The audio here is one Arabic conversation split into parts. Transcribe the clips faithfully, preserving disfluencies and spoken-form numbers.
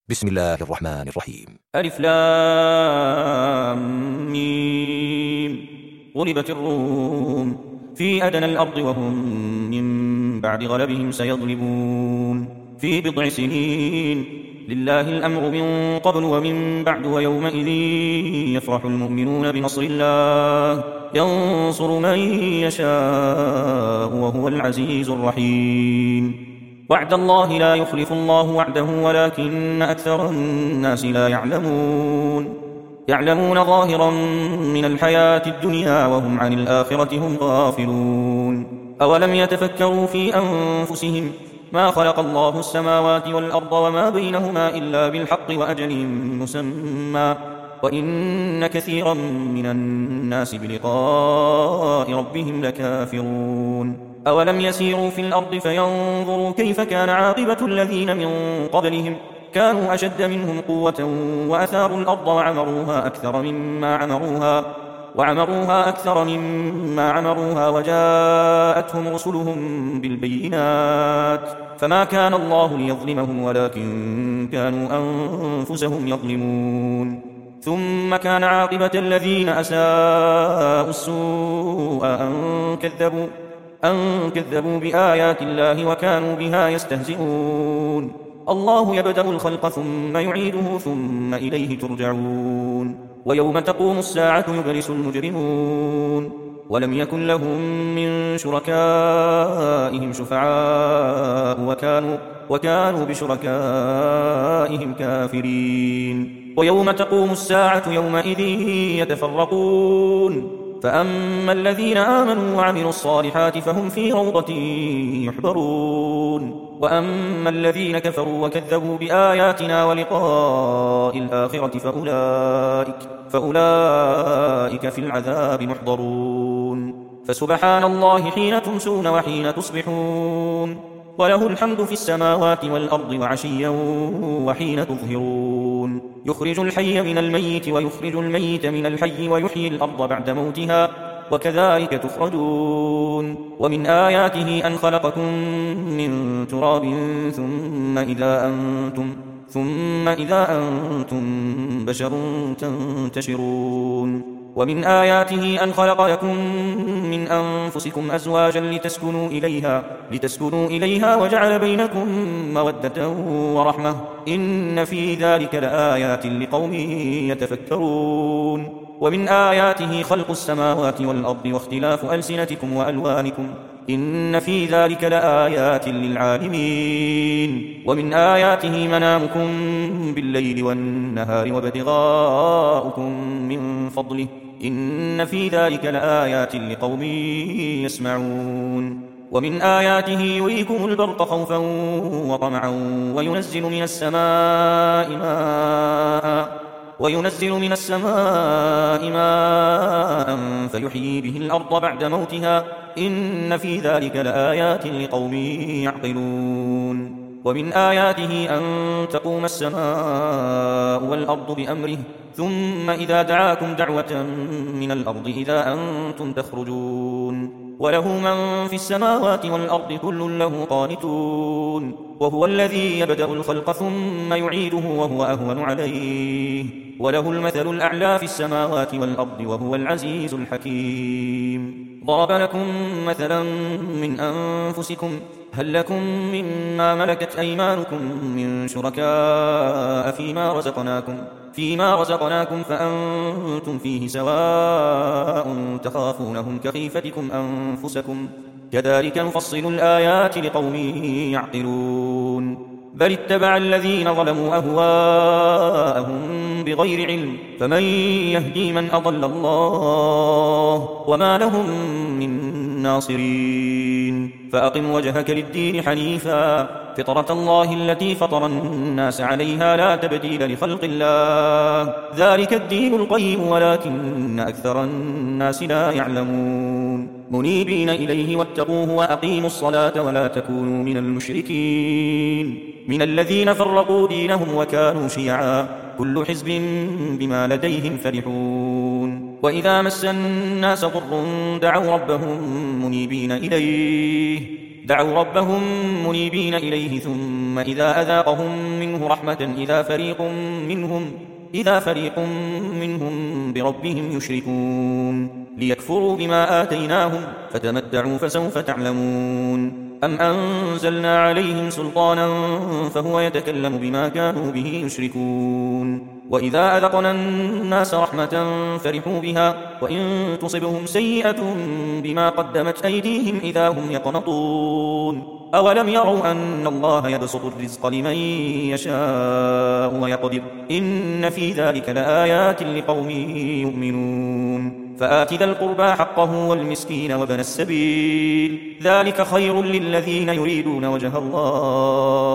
بسم الله الرحمن الرحيم. ألف لام ميم. غلبت الروم في أدنى الأرض وهم من بعد غلبهم سيغلبون في بضع سنين. لله الأمر من قبل ومن بعد ويومئذ يفرح المؤمنون بنصر الله ينصر من يشاء وهو العزيز الرحيم. وعد الله لا يخلف الله وعده ولكن أكثر الناس لا يعلمون يعلمون ظاهرا من الحياة الدنيا وهم عن الآخرة هم غافلون. أولم يتفكروا في أنفسهم ما خلق الله السماوات والأرض وما بينهما إلا بالحق وأجل مسمى وإن كثيرا من الناس بلقاء ربهم لكافرون. أولم يسيروا في الأرض فينظروا كيف كان عاقبة الذين من قبلهم كانوا أشد منهم قوة وأثاروا الأرض وعمروها أكثر مما عمروها وعمروها أكثر مما عمروها وجاءتهم رسلهم بالبينات فما كان الله ليظلمهم ولكن كانوا أنفسهم يظلمون. ثم كان عاقبة الذين أساءوا السوء أن كذبوا أن كذبوا بآيات الله وكانوا بها يستهزئون. الله يبدأ الخلق ثم يعيده ثم إليه ترجعون. ويوم تقوم الساعة يبلس المجرمون ولم يكن لهم من شركائهم شفعاء وكانوا, وكانوا بشركائهم كافرين. ويوم تقوم الساعة يومئذ يتفرقون فأما الذين آمنوا وعملوا الصالحات فهم في روضة يحبرون وأما الذين كفروا وكذبوا بآياتنا ولقاء الآخرة فأولئك, فأولئك في العذاب محضرون. فسبحان الله حين تمسون وحين تصبحون وله الحمد في السماوات والأرض وعشيا وحين تظهرون. يخرج الحي من الميت ويخرج الميت من الحي ويحيي الأرض بعد موتها وكذلك تخرجون. ومن آياته أن خلقكم من تراب ثم إذا أنتم, ثم إذا أنتم بشر تنتشرون. ومن آياته أن خلق لكم من أنفسكم أزواجا لتسكنوا إليها, لتسكنوا إليها وجعل بينكم مودة ورحمة إن في ذلك لآيات لقوم يتفكرون. ومن آياته خلق السماوات والأرض واختلاف ألسنتكم وألوانكم إن في ذلك لآيات للعالمين. ومن آياته منامكم بالليل والنهار وابتغاؤكم من فضله إن في ذلك لآيات لقوم يسمعون. ومن آياته يريكم البرق خوفا وطمعا وينزل من السماء ماء وينزل من السماء ماء فيحيي به الأرض بعد موتها إن في ذلك لآيات لقوم يعقلون. ومن آياته أن تقوم السماء والأرض بأمره ثم إذا دعاكم دعوة من الأرض إذا أنتم تخرجون. وله من في السماوات والأرض كل له قانتون وهو الذي يبدأ الخلق ثم يعيده وهو أهون عليه وله المثل الأعلى في السماوات والأرض وهو العزيز الحكيم. ضرب لكم مثلا من أنفسكم هل لكم مما ملكت أيمانكم من شركاء فيما رزقناكم فيما رزقناكم فأنتم فيه سواء تخافونهم كخيفتكم أنفسكم كذلك نفصل الآيات لقوم يعقلون. بل اتبع الذين ظلموا أهواءهم بغير علم فمن يهدي من أضل الله وما لهم من ناصرين. فأقم وجهك للدين حنيفا فطرة الله التي فطر الناس عليها لا تبديل لخلق الله ذلك الدين القيم ولكن أكثر الناس لا يعلمون. منيبين إليه واتقوه وأقيموا الصلاة ولا تكونوا من المشركين من الذين فرقوا دينهم وكانوا شيعا كل حزب بما لديهم فرحون. وإذا مس الناس ضر دعوا ربهم منيبين إليه دعوا ربهم منيبين إليه ثم إذا أذاقهم منه رحمة إذا فريق منهم إذا فريق منهم بربهم يشركون ليكفروا بما آتيناهم فتمتعوا فسوف تعلمون أم أنزلنا عليهم سلطانا فهو يتكلم بما كانوا به يشركون وإذا أذقنا الناس رحمة فرحوا بها وإن تصبهم سيئة بما قدمت أيديهم إذا هم يقنطون أولم يروا أن الله يبسط الرزق لمن يشاء ويقدر إن في ذلك لآيات لقوم يؤمنون فآت ذا القربى حقه والمسكين وابن السبيل ذلك خير للذين يريدون وجه الله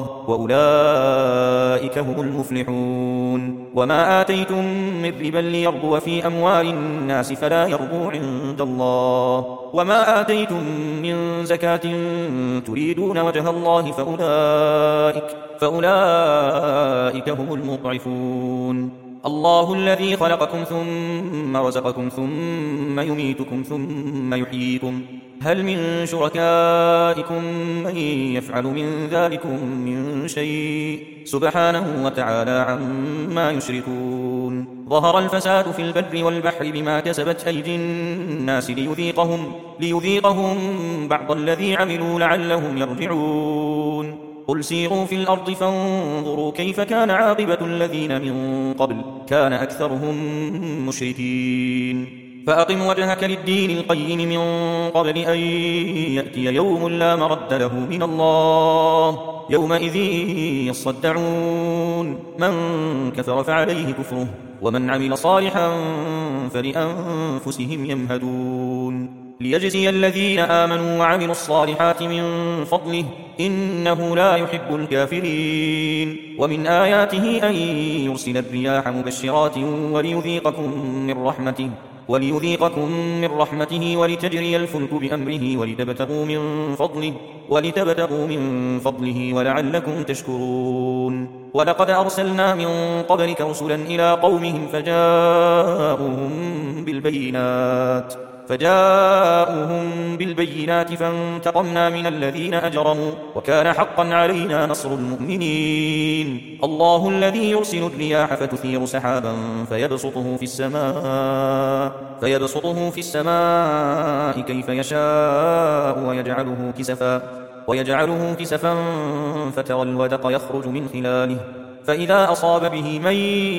وأولئك هم المفلحون وما آتيتم من ربا ليربو في أموال الناس فلا يربو عند الله وما آتيتم من زكاة تريدون وجه الله فأولئك, فأولئك هم المضعفون الله الذي خلقكم ثم رزقكم ثم يميتكم ثم يحييكم هل من شركائكم من يفعل من ذلكم من شيء سبحانه وتعالى عما يشركون ظهر الفساد في البر والبحر بما كسبت أيدي الناس ليذيقهم, ليذيقهم بعض الذي عملوا لعلهم يرجعون قل سيروا في الأرض فانظروا كيف كان عاقبة الذين من قبل كان أكثرهم مشركين فأقم وجهك للدين القيم من قبل أن يأتي يوم لا مرد له من الله يومئذ يصدعون من كفر فعليه كفره ومن عمل صالحا فلأنفسهم يمهدون ليجزي الذين آمنوا وعملوا الصالحات من فضله إنه لا يحب الكافرين ومن آياته أن يرسل الرياح مبشرات وليذيقكم من رحمته وليذيقكم من رحمته ولتجري الفلك بأمره ولتبتغوا من فضله ولتبتغوا من فضله ولعلكم تشكرون ولقد أرسلنا من قبلك رسلا إلى قومهم فجاءوهم بالبينات فجاءوهم بالبينات فانتقمنا من الذين أجرموا وكان حقا علينا نصر المؤمنين الله الذي يرسل الرياح فتثير سحابا فيبسطه في السماء فيبسطه في السماء كيف يشاء ويجعله كسفا ويجعله كسفا فترى الودق يخرج من خلاله فإذا أصاب به من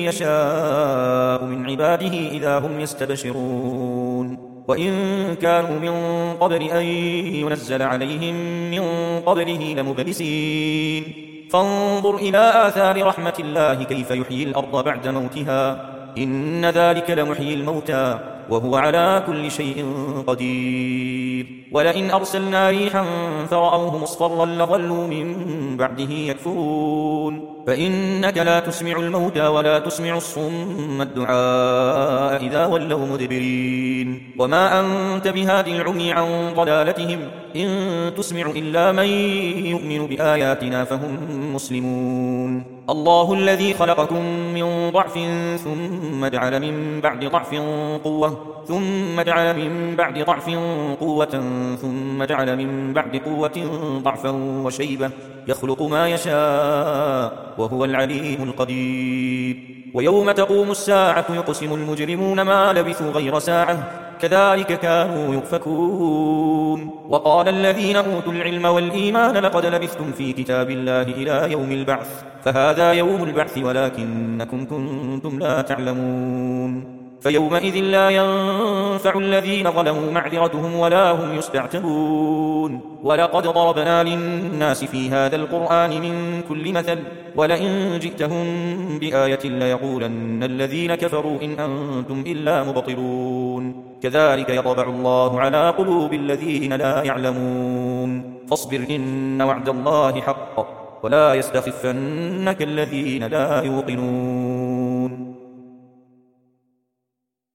يشاء من عباده إذا هم يستبشرون وإن كانوا من قبل أن ينزل عليهم من قبله لمبلسين فانظر إلى آثار رحمة الله كيف يحيي الأرض بعد موتها إن ذلك لمحيي الموتى وهو على كل شيء قدير ولئن أرسلنا ريحا فرأوه مصفرا لظلوا من بعده يكفرون فإنك لا تسمع الموتى ولا تسمع الصم الدعاء إذا ولوا مدبرين وما أنت بهاد العمي عن ضلالتهم إن تسمع إلا من يؤمن بآياتنا فهم مسلمون الله الذي خلقكم من ضعف ثم جعل من بعد ضعف قوة ثم جعل من بعد ضعف قوة ثم جعل من بعد قوة ضعفا وشيبة يخلق ما يشاء وهو العليم القدير ويوم تقوم الساعة يقسم المجرمون ما لبثوا غير ساعة كذلك كانوا يؤفكون وقال الذين أوتوا العلم والإيمان لقد لبثتم في كتاب الله إلى يوم البعث فهذا يوم البعث ولكنكم كنتم لا تعلمون فيومئذ لا ينفع الذين ظلموا معذرتهم ولا هم يستعتبون ولقد ضربنا للناس في هذا القرآن من كل مثل ولئن جئتهم بآية ليقولن الذين كفروا إن أنتم إلا مبطلون كذلك يطبع الله على قلوب الذين لا يعلمون فاصبر إن وعد الله حق ولا يستخفنك الذين لا يوقنون